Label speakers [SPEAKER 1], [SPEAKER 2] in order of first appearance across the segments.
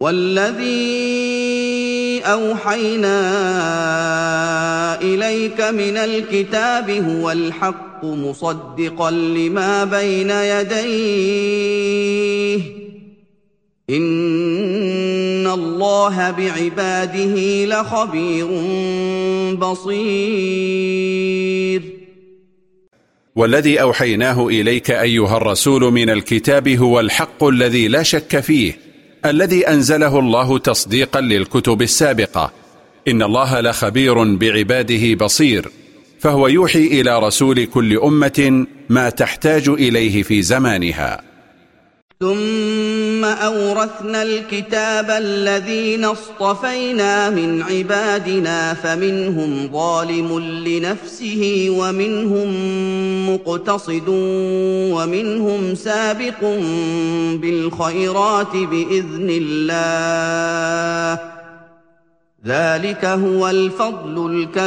[SPEAKER 1] والذي أوحينا إليك من الكتاب هو الحق مصدقا لما بين يديه إن الله بعباده لخبير بصير.
[SPEAKER 2] والذي أوحيناه إليك أيها الرسول من الكتاب هو الحق الذي لا شك فيه، الذي أنزله الله تصديقا للكتب السابقة. إن الله لخبير بعباده بصير، فهو يوحي إلى رسول كل أمة ما تحتاج إليه في زمانها.
[SPEAKER 1] ثم أورثنا الكتاب الذين اصطفينا من عبادنا فمنهم ظالم لنفسه ومنهم مقتصد ومنهم سابق بالخيرات بإذن الله ذلك هو الفضل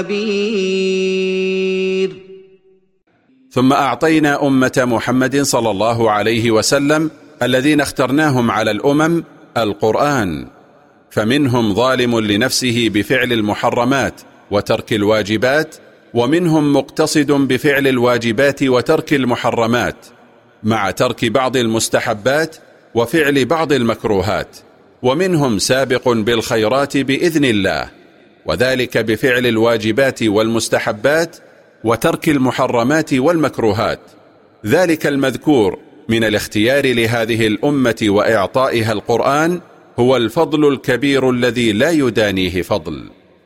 [SPEAKER 1] الكبير.
[SPEAKER 2] ثم أعطينا أمة محمد صلى الله عليه وسلم الذين اخترناهم على الأمم القرآن، فمنهم ظالم لنفسه بفعل المحرمات وترك الواجبات، ومنهم مقتصد بفعل الواجبات وترك المحرمات مع ترك بعض المستحبات وفعل بعض المكروهات، ومنهم سابق بالخيرات بإذن الله، وذلك بفعل الواجبات والمستحبات وترك المحرمات والمكروهات. ذلك المذكور من الاختيار لهذه الأمة وإعطائها القرآن هو الفضل الكبير الذي لا يدانيه فضل.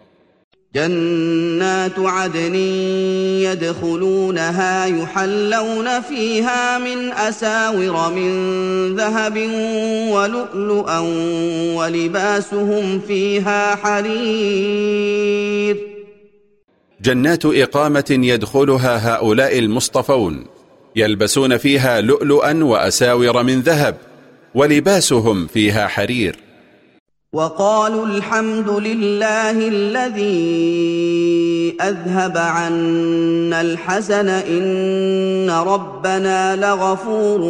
[SPEAKER 1] جنات عدن يدخلونها يحلون فيها من أساور من ذهب ولؤلؤا ولباسهم فيها حرير.
[SPEAKER 2] جنات إقامة يدخلها هؤلاء المصطفون يلبسون فيها لؤلؤا وأساور من ذهب ولباسهم فيها حرير.
[SPEAKER 1] وقالوا الحمد لله الذي أذهب عنا الحزن إن ربنا لغفور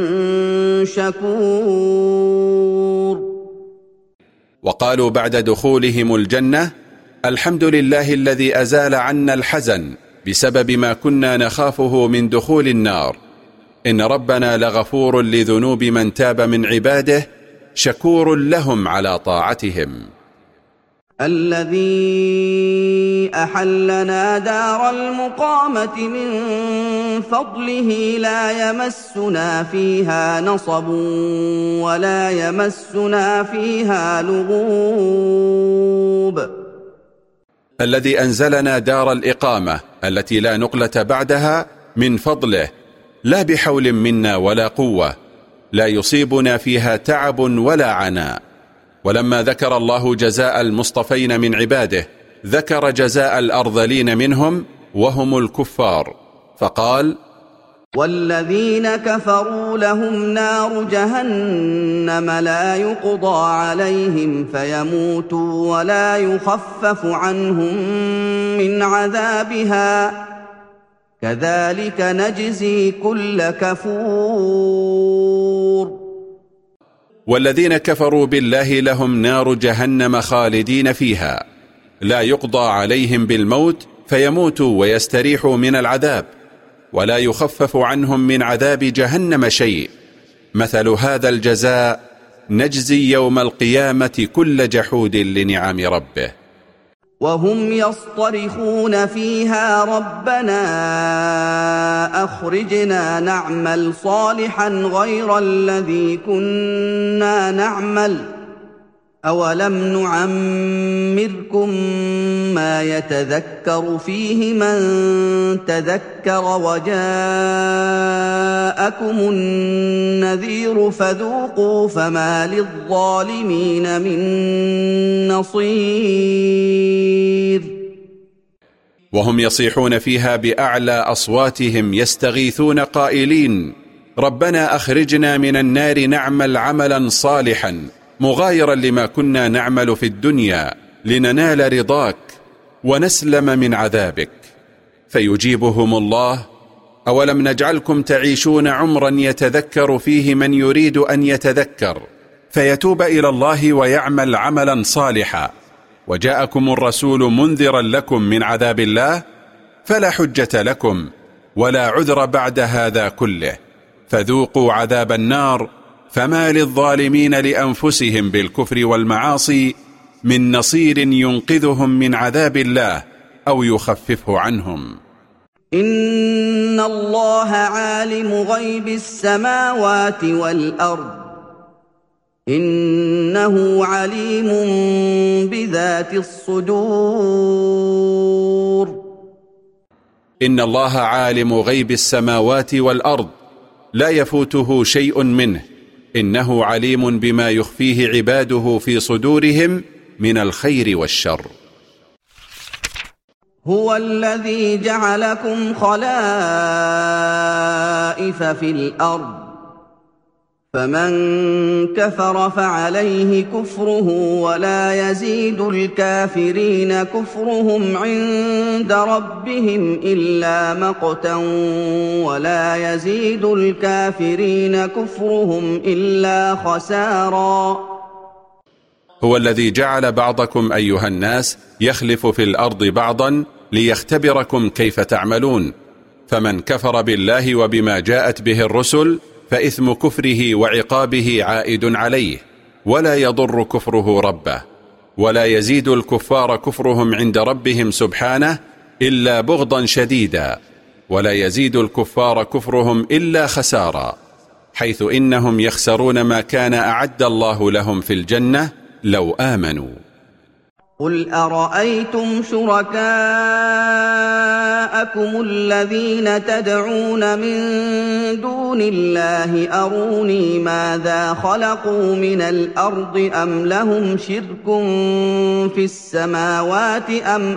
[SPEAKER 1] شكور.
[SPEAKER 2] وقالوا بعد دخولهم الجنة الحمد لله الذي أزال عنا الحزن بسبب ما كنا نخافه من دخول النار، إن ربنا لغفور لذنوب من تاب من عباده شكور لهم على طاعتهم.
[SPEAKER 1] الذي أحلنا دار المقامة من فضله لا يمسنا فيها نصب ولا يمسنا فيها لغوب.
[SPEAKER 2] الذي أنزلنا دار الإقامة التي لا نقلة بعدها من فضله، لا بحول منا ولا قوة، لا يصيبنا فيها تعب ولا عناء. ولما ذكر الله جزاء المصطفين من عباده ذكر جزاء الأرذلين منهم وهم الكفار، فقال:
[SPEAKER 1] والذين كفروا لهم نار جهنم لا يقضى عليهم فيموتوا ولا يخفف عنهم من عذابها كذلك نجزي كل كفور.
[SPEAKER 2] والذين كفروا بالله لهم نار جهنم خالدين فيها لا يقضى عليهم بالموت فيموتوا ويستريحوا من العذاب ولا يخفف عنهم من عذاب جهنم شيء. مثل هذا الجزاء نجزي يوم القيامة كل جحود لنعم ربه.
[SPEAKER 1] وهم يصطرخون فيها ربنا أخرجنا نعمل صالحا غير الذي كنا نعمل أولم نعمركم ما يتذكر فيه من تذكر وجاءكم النذير فذوقوا فما للظالمين من نصير.
[SPEAKER 2] وهم يصيحون فيها بأعلى أصواتهم يستغيثون قائلين: ربنا أخرجنا من النار نعمل عملا صالحا مغايرا لما كنا نعمل في الدنيا لننال رضاك ونسلم من عذابك. فيجيبهم الله: أولم نجعلكم تعيشون عمرا يتذكر فيه من يريد أن يتذكر فيتوب إلى الله ويعمل عملا صالحا، وجاءكم الرسول منذرا لكم من عذاب الله، فلا حجة لكم ولا عذر بعد هذا كله، فذوقوا عذاب النار، فما للظالمين لأنفسهم بالكفر والمعاصي من نصير ينقذهم من عذاب الله أو يخففه عنهم.
[SPEAKER 1] إن الله عالم غيب السماوات والأرض، إنه عليم بذات الصدور.
[SPEAKER 2] إن الله عالم غيب السماوات والأرض، لا يفوته شيء منه، إنه عليم بما يخفيه عباده في صدورهم من الخير والشر.
[SPEAKER 1] هو الذي جعلكم خلائف في الأرض، فمن كفر فعليه كفره، ولا يزيد الكافرين كفرهم عند ربهم إلا مقتا، ولا يزيد الكافرين كفرهم إلا خسارا.
[SPEAKER 2] هو الذي جعل بعضكم أيها الناس يخلف في الأرض بعضا ليختبركم كيف تعملون، فمن كفر بالله وبما جاءت به الرسل فإثم كفره وعقابه عائد عليه، ولا يضر كفره ربه، ولا يزيد الكفار كفرهم عند ربهم سبحانه إلا بغضا شديدا، ولا يزيد الكفار كفرهم إلا خسارا، حيث إنهم يخسرون ما كان أعد الله لهم في الجنة لو آمنوا.
[SPEAKER 1] قل أرأيتم شركاءكم الذين تدعون من دون الله أروني ماذا خلقوا من الأرض أم لهم شرك في السماوات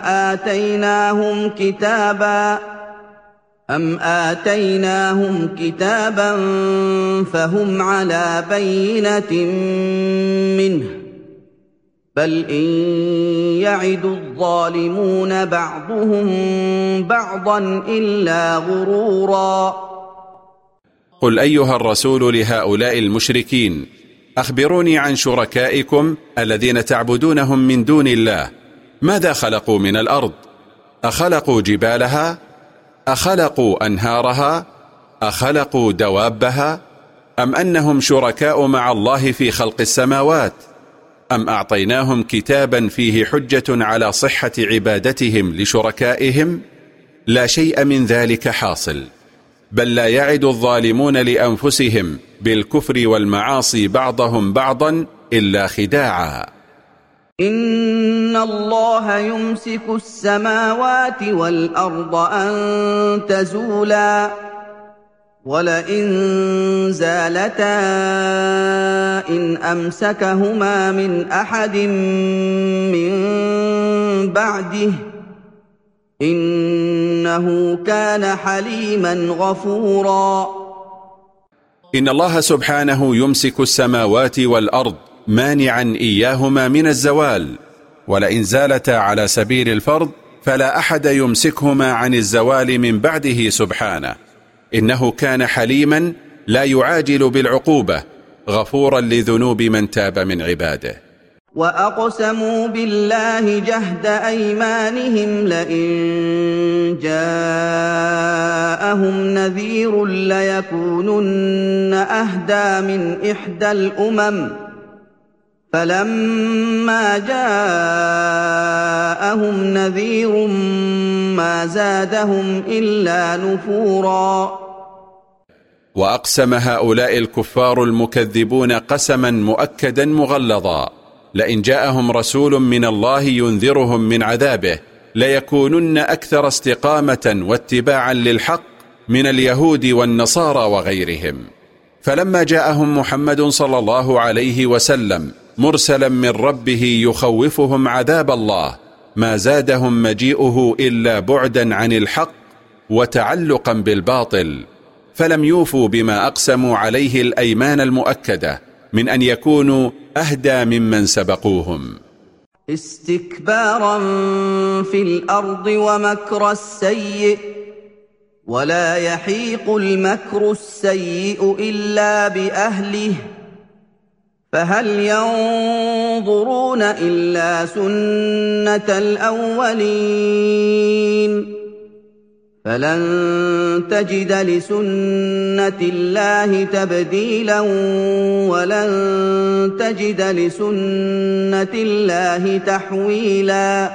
[SPEAKER 1] أم آتيناهم كتابا فهم على بينة منه، بل إن يعد الظالمون بعضهم بعضا إلا غرورا.
[SPEAKER 2] قل أيها الرسول لهؤلاء المشركين: أخبروني عن شركائكم الذين تعبدونهم من دون الله، ماذا خلقوا من الأرض؟ أخلقوا جبالها؟ أخلقوا أنهارها؟ أخلقوا دوابها؟ أم أنهم شركاء مع الله في خلق السماوات؟ أم أعطيناهم كتابا فيه حجة على صحة عبادتهم لشركائهم؟ لا شيء من ذلك حاصل، بل لا يعد الظالمون لأنفسهم بالكفر والمعاصي بعضهم بعضا إلا خداعا.
[SPEAKER 1] إن الله يمسك السماوات والأرض أن تزولا، ولئن زالتا إن أمسكهما من أحد من بعده، إنه كان حليما غفورا.
[SPEAKER 2] إن الله سبحانه يمسك السماوات والأرض مانعا إياهما من الزوال، ولئن زالتا على سبيل الفرض فلا أحد يمسكهما عن الزوال من بعده سبحانه، إنه كان حليما لا يعاجل بالعقوبة، غفورا لذنوب من تاب من عباده.
[SPEAKER 1] وأقسموا بالله جهد أيمانهم لئن جاءهم نذير ليكونن أهدى من إحدى الأمم، فلما جاءهم نذير ما زادهم إلا نفورا.
[SPEAKER 2] وأقسم هؤلاء الكفار المكذبون قسما مؤكدا مغلظا: لئن جاءهم رسول من الله ينذرهم من عذابه ليكونن أكثر استقامة واتباعا للحق من اليهود والنصارى وغيرهم. فلما جاءهم محمد صلى الله عليه وسلم مرسلا من ربه يخوفهم عذاب الله، ما زادهم مجيئه إلا بعدا عن الحق وتعلقا بالباطل، فلم يوفوا بما أقسموا عليه الأيمان المؤكدة من أن يكونوا أهدى ممن سبقوهم.
[SPEAKER 1] استكبارا في الأرض ومكر السيء، ولا يحيق المكر السيء إلا بأهله، فهل ينظرون إلا سنة الأولين فلن تجد لسنة الله تبديلا ولن تجد لسنة الله تحويلا.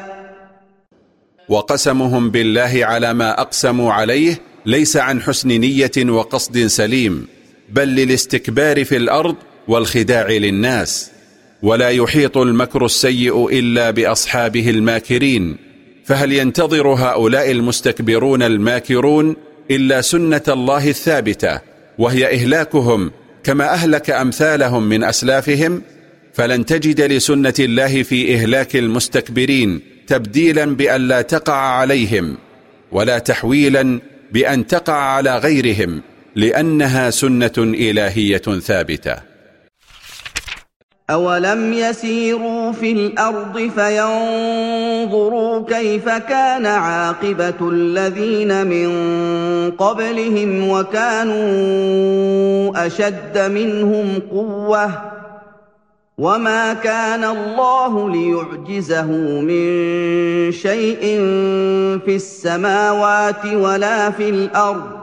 [SPEAKER 2] وقسمهم بالله على ما أقسموا عليه ليس عن حسن نية وقصد سليم، بل للاستكبار في الأرض والخداع للناس. ولا يحيط المكر السيء إلا بأصحابه الماكرين، فهل ينتظر هؤلاء المستكبرون الماكرون إلا سنة الله الثابتة، وهي إهلاكهم كما أهلك أمثالهم من أسلافهم؟ فلن تجد لسنة الله في إهلاك المستكبرين تبديلا بأن لا تقع عليهم، ولا تحويلا بأن تقع على غيرهم، لأنها سنة إلهية ثابتة.
[SPEAKER 1] أولم يسيروا في الأرض فينظروا كيف كان عاقبة الذين من قبلهم وكانوا أشد منهم قوة وما كان الله ليعجزه من شيء في السماوات ولا في الأرض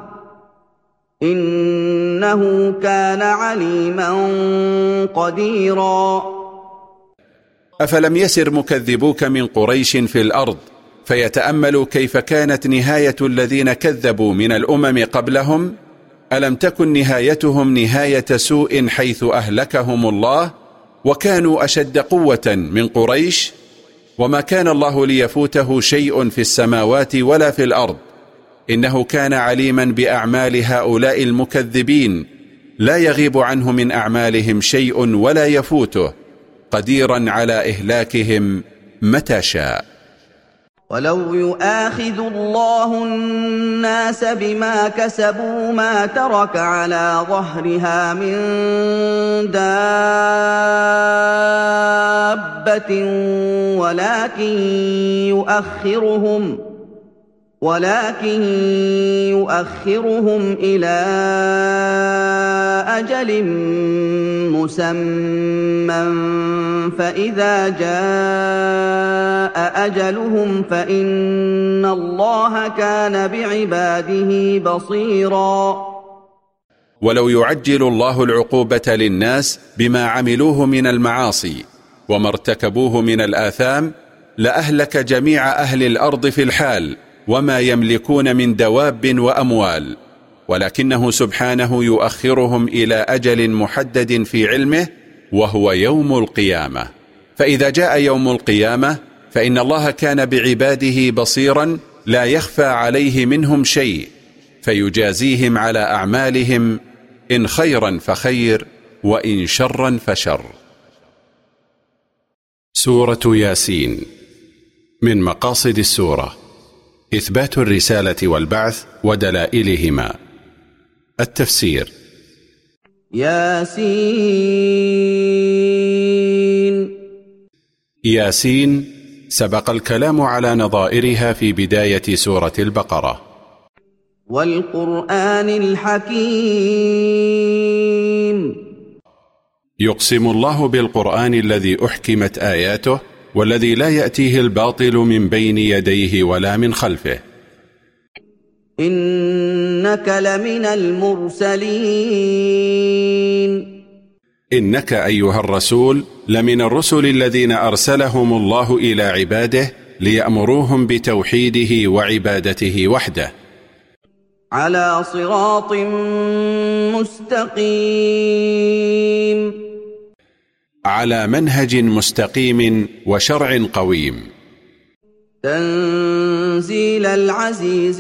[SPEAKER 1] إنه كان عليما قديرا.
[SPEAKER 2] أفلم يسر مكذبوك من قريش في الأرض فيتأملوا كيف كانت نهاية الذين كذبوا من الأمم قبلهم؟ ألم تكن نهايتهم نهاية سوء حيث أهلكهم الله وكانوا أشد قوة من قريش؟ وما كان الله ليفوته شيء في السماوات ولا في الأرض، إنه كان عليما بأعمال هؤلاء المكذبين، لا يغيب عنه من أعمالهم شيء ولا يفوته، قديرا على إهلاكهم متى شاء.
[SPEAKER 1] ولو يؤاخذ الله الناس بما كسبوا ما ترك على ظهرها من دابة ولكن يؤخرهم إلى أجل مسمى فإذا جاء أجلهم فإن الله كان بعباده بصيرا.
[SPEAKER 2] ولو يعجل الله العقوبة للناس بما عملوه من المعاصي وما ارتكبوه من الآثام لأهلك جميع أهل الأرض في الحال وما يملكون من دواب وأموال، ولكنه سبحانه يؤخرهم إلى أجل محدد في علمه وهو يوم القيامة. فإذا جاء يوم القيامة فإن الله كان بعباده بصيرا لا يخفى عليه منهم شيء، فيجازيهم على أعمالهم إن خيرا فخير وإن شرا فشر. سورة ياسين. من مقاصد السورة إثبات الرسالة والبعث ودلائلهما. التفسير:
[SPEAKER 1] ياسين.
[SPEAKER 2] ياسين سبق الكلام على نظائرها في بداية سورة البقرة.
[SPEAKER 1] والقرآن الحكيم.
[SPEAKER 2] يقسم الله بالقرآن الذي أحكمت آياته والذي لا يأتيه الباطل من بين يديه ولا من خلفه.
[SPEAKER 1] إنك لمن المرسلين.
[SPEAKER 2] إنك أيها الرسول لمن الرسل الذين أرسلهم الله إلى عباده ليأمروهم بتوحيده وعبادته وحده.
[SPEAKER 1] على صراط مستقيم.
[SPEAKER 2] على منهج مستقيم وشرع قويم.
[SPEAKER 1] تنزيل العزيز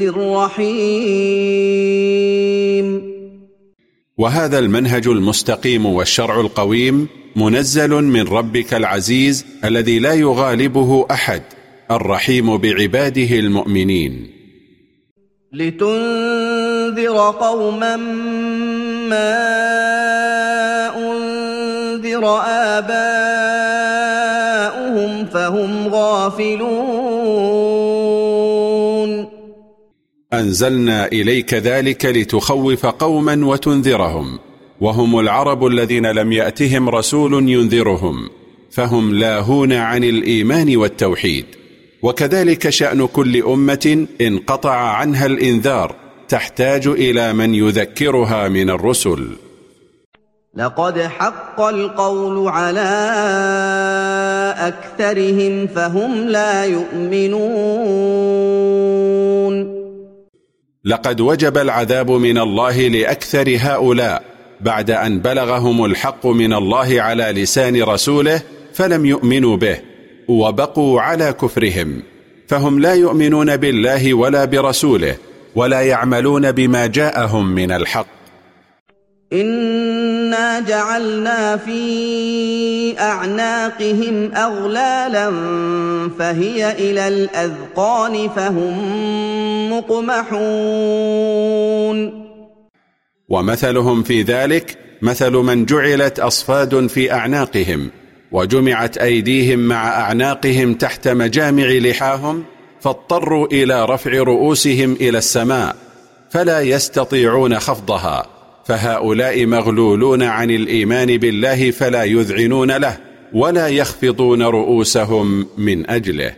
[SPEAKER 1] الرحيم.
[SPEAKER 2] وهذا المنهج المستقيم والشرع القويم منزل من ربك العزيز الذي لا يغالبه أحد، الرحيم بعباده المؤمنين.
[SPEAKER 1] لتنذر قوما ما أنذر آباؤهم فهم غافلون.
[SPEAKER 2] أنزلنا إليك ذلك لتخوف قوما وتنذرهم، وهم العرب الذين لم يأتهم رسول ينذرهم، فهم لاهون عن الإيمان والتوحيد. وكذلك شأن كل أمة انقطع عنها الإنذار تحتاج إلى من يذكرها من الرسل.
[SPEAKER 1] لقد حق القول على أكثرهم فهم لا يؤمنون.
[SPEAKER 2] لقد وجب العذاب من الله لأكثر هؤلاء بعد أن بلغهم الحق من الله على لسان رسوله فلم يؤمنوا به وبقوا على كفرهم، فهم لا يؤمنون بالله ولا برسوله ولا يعملون بما جاءهم من الحق.
[SPEAKER 1] إنا جعلنا في أعناقهم أغلالا فهي إلى الأذقان فهم مقمحون.
[SPEAKER 2] ومثلهم في ذلك مثل من جعلت أصفاد في أعناقهم وجمعت أيديهم مع أعناقهم تحت مجامع لحاهم، فاضطروا إلى رفع رؤوسهم إلى السماء فلا يستطيعون خفضها، فهؤلاء مغلولون عن الإيمان بالله فلا يذعنون له ولا يخفضون رؤوسهم من أجله.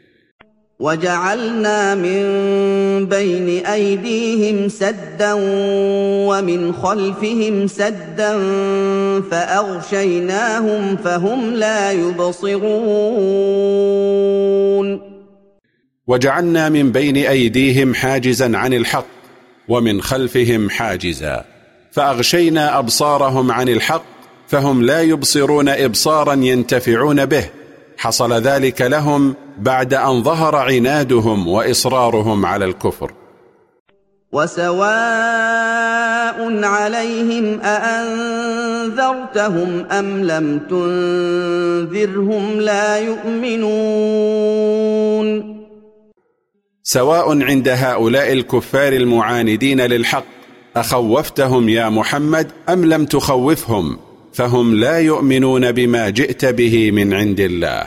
[SPEAKER 1] وجعلنا من بين أيديهم سدا ومن خلفهم سدا فأغشيناهم فهم لا يبصرون.
[SPEAKER 2] وجعلنا من بين أيديهم حاجزا عن الحق ومن خلفهم حاجزا فأغشينا أبصارهم عن الحق فهم لا يبصرون إبصارا ينتفعون به. حصل ذلك لهم بعد أن ظهر عنادهم وإصرارهم على الكفر.
[SPEAKER 1] وسواء عليهم أأنذرتهم أم لم تنذرهم لا يؤمنون.
[SPEAKER 2] سواء عند هؤلاء الكفار المعاندين للحق أخوفتهم يا محمد أم لم تخوفهم، فهم لا يؤمنون بما جئت به من عند الله.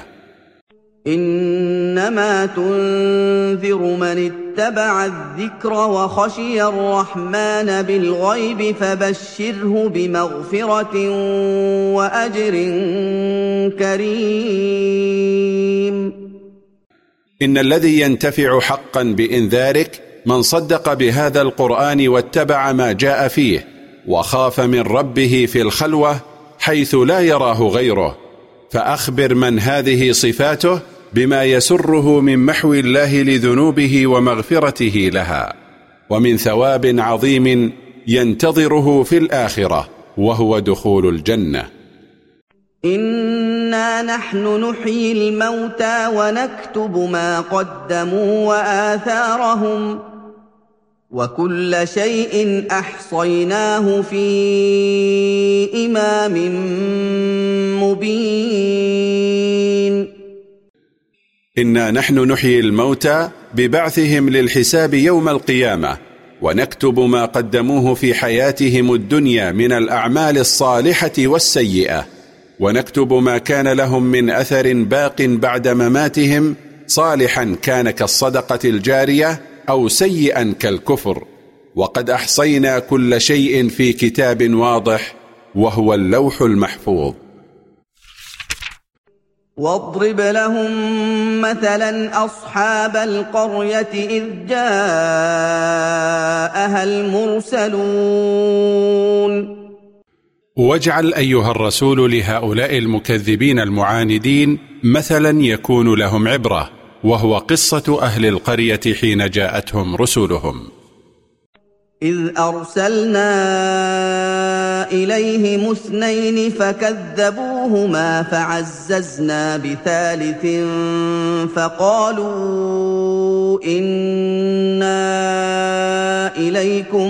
[SPEAKER 1] إنما تنذر من اتبع الذكر وخشي الرحمن بالغيب فبشره بمغفرة وأجر كريم.
[SPEAKER 2] إن الذي ينتفع حقا بإنذارك من صدق بهذا القرآن واتبع ما جاء فيه وخاف من ربه في الخلوة حيث لا يراه غيره، فأخبر من هذه صفاته بما يسره من محو الله لذنوبه ومغفرته لها ومن ثواب عظيم ينتظره في الآخرة وهو دخول الجنة.
[SPEAKER 1] إنا نحن نحيي الموتى ونكتب ما قدموا وآثارهم وكل شيء أحصيناه في إمام مبين.
[SPEAKER 2] إنا نحن نحيي الموتى ببعثهم للحساب يوم القيامة ونكتب ما قدموه في حياتهم الدنيا من الأعمال الصالحة والسيئة، ونكتب ما كان لهم من أثر باق بعد مماتهم، صالحا كان كالصدقة الجارية أو سيئا كالكفر، وقد أحصينا كل شيء في كتاب واضح وهو اللوح المحفوظ.
[SPEAKER 1] واضرب لهم مثلا أصحاب القرية إذ جاءها المرسلون.
[SPEAKER 2] واجعل أيها الرسول لهؤلاء المكذبين المعاندين مثلا يكون لهم عبرة، وهو قصة أهل القرية حين جاءتهم رسلهم.
[SPEAKER 1] إذ أرسلنا إليهم 2 فكذبوهما فعززنا بثالث فقالوا إنا إليكم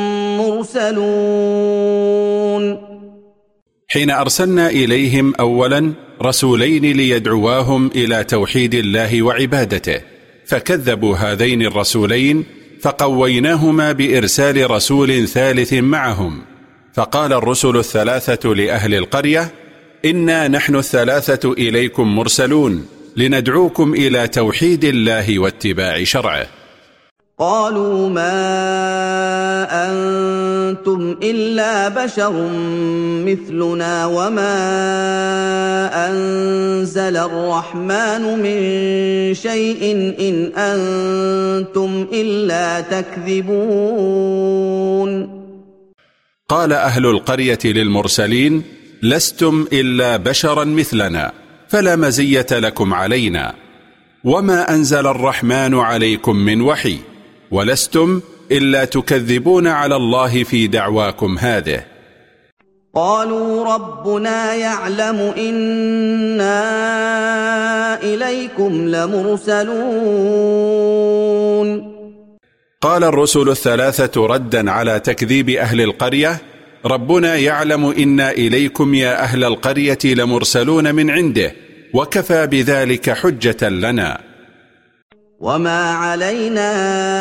[SPEAKER 1] مرسلون.
[SPEAKER 2] حين أرسلنا إليهم أولا رسولين ليدعواهم إلى توحيد الله وعبادته، فكذبوا هذين الرسولين فقويناهما بإرسال رسول ثالث معهم، فقال الرسل 3 لأهل القرية: إنا نحن 3 إليكم مرسلون لندعوكم إلى توحيد الله واتباع شرعه.
[SPEAKER 1] قالوا ما أنتم إلا بشر مثلنا وما أنزل الرحمن من شيء إن أنتم إلا تكذبون.
[SPEAKER 2] قال أهل القرية للمرسلين لستم إلا بشرا مثلنا فلا مزية لكم علينا، وما أنزل الرحمن عليكم من وحي، ولستم إلا تكذبون على الله في دعواكم هذه.
[SPEAKER 1] قالوا ربنا يعلم إنا إليكم لمرسلون.
[SPEAKER 2] قال الرسل الثلاثة ردا على تكذيب أهل القرية ربنا يعلم إنا إليكم يا أهل القرية لمرسلون من عنده، وكفى بذلك حجة لنا.
[SPEAKER 1] وما علينا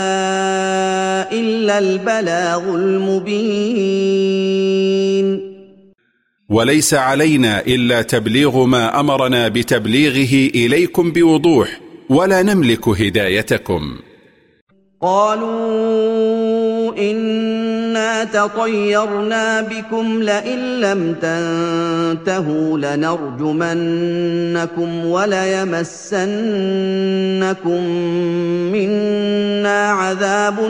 [SPEAKER 1] إلا البلاغ المبين.
[SPEAKER 2] وليس علينا إلا تبليغ ما أمرنا بتبليغه إليكم بوضوح، ولا نملك هدايتكم.
[SPEAKER 1] قالوا إنا تطيرنا بكم لئن لم تنتهوا لنرجمنكم وليمسنكم منا عذاب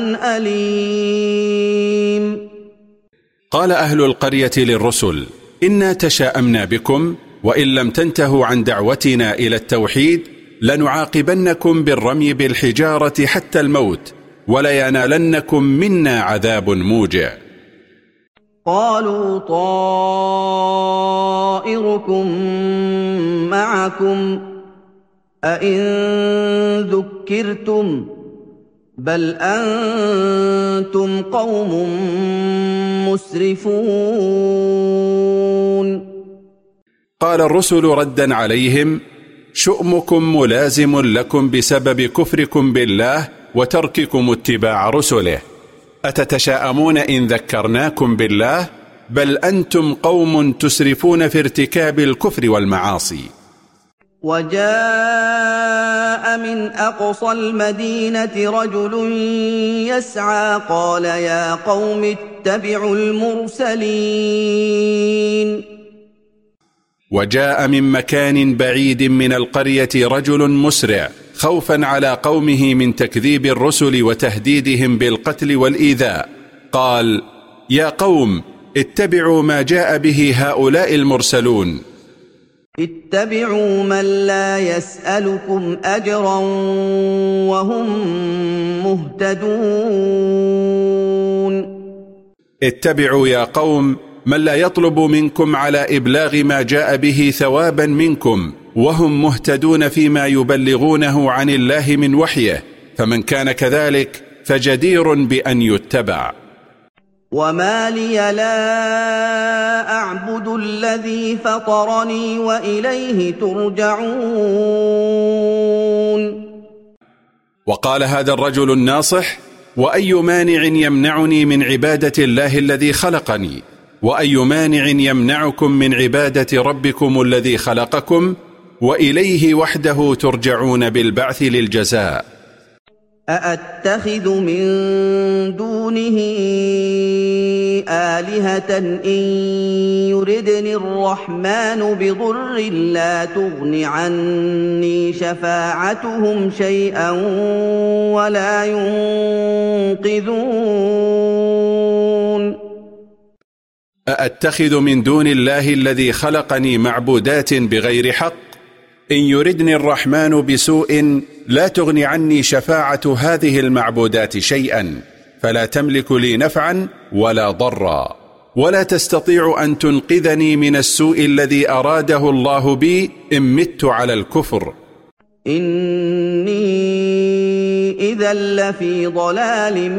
[SPEAKER 1] أليم.
[SPEAKER 2] قال أهل القرية للرسل إنا تشاءمنا بكم، وإن لم تنتهوا عن دعوتنا إلى التوحيد لنعاقبنكم بالرمي بالحجارة حتى الموت، ولينالنكم منا عذاب موجع.
[SPEAKER 1] قالوا طائركم معكم أئن ذكرتم بل أنتم قوم مسرفون.
[SPEAKER 2] قال الرسل ردا عليهم شؤمكم ملازم لكم بسبب كفركم بالله وترككم اتباع رسله، أتتشاءمون إن ذكرناكم بالله؟ بل أنتم قوم تسرفون في ارتكاب الكفر والمعاصي.
[SPEAKER 1] وجاء من أقصى المدينة رجل يسعى قال يا قوم اتبعوا المرسلين.
[SPEAKER 2] وجاء من مكان بعيد من القرية رجل مسرع خوفا على قومه من تكذيب الرسل وتهديدهم بالقتل والإيذاء، قال يا قوم اتبعوا ما جاء به هؤلاء المرسلون.
[SPEAKER 1] اتبعوا من لا يسألكم أجرا وهم مهتدون.
[SPEAKER 2] اتبعوا يا قوم من لا يطلب منكم على إبلاغ ما جاء به ثوابا منكم، وهم مهتدون فيما يبلغونه عن الله من وحيه، فمن كان كذلك فجدير بأن يتبع.
[SPEAKER 1] وما لي لا أعبد الذي فطرني وإليه ترجعون.
[SPEAKER 2] وقال هذا الرجل الناصح وأي مانع يمنعني من عبادة الله الذي خلقني، وأي مانع يمنعكم من عبادة ربكم الذي خلقكم، وإليه وحده ترجعون بالبعث للجزاء.
[SPEAKER 1] أأتخذ من دونه آلهة إن يردني الرحمن بضر لا تغن عني شفاعتهم شيئا ولا ينقذون.
[SPEAKER 2] أأتخذ من دون الله الذي خلقني معبودات بغير حق، إن يردني الرحمن بسوء لا تغني عني شفاعة هذه المعبودات شيئا، فلا تملك لي نفعا ولا ضرا، ولا تستطيع أن تنقذني من السوء الذي أراده الله بي إن مت على الكفر.
[SPEAKER 1] إني إذا لفي ضلال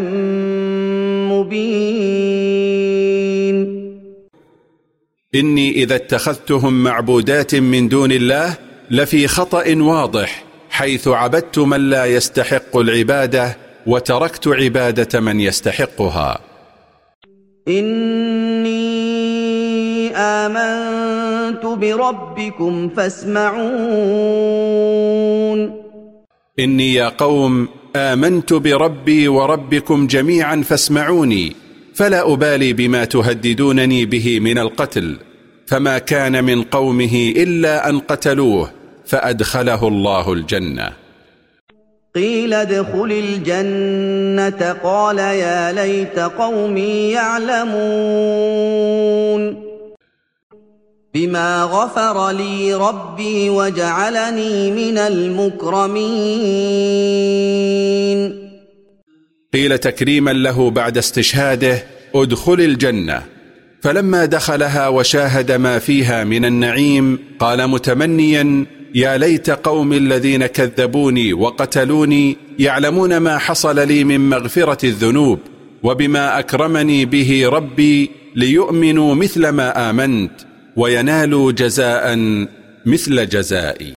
[SPEAKER 1] مبين.
[SPEAKER 2] إني إذا اتخذتهم معبودات من دون الله لفي خطأ واضح، حيث عبدت من لا يستحق العبادة وتركت عبادة من يستحقها.
[SPEAKER 1] إني آمنت بربكم فاسمعون.
[SPEAKER 2] إني يا قوم آمنت بربي وربكم جميعا فاسمعوني، فلا أبالي بما تهددونني به من القتل. فما كان من قومه إلا أن قتلوه، فأدخله الله الجنة.
[SPEAKER 1] قيل ادخل الجنة قال يا ليت قومي يعلمون بما غفر لي ربي وجعلني من المكرمين.
[SPEAKER 2] قيل تكريما له بعد استشهاده ادخل الجنة، فلما دخلها وشاهد ما فيها من النعيم قال متمنيا يا ليت قومي الذين كذبوني وقتلوني يعلمون ما حصل لي من مغفرة الذنوب وبما أكرمني به ربي ليؤمنوا مثل ما آمنت وينالوا جزاء مثل جزائي.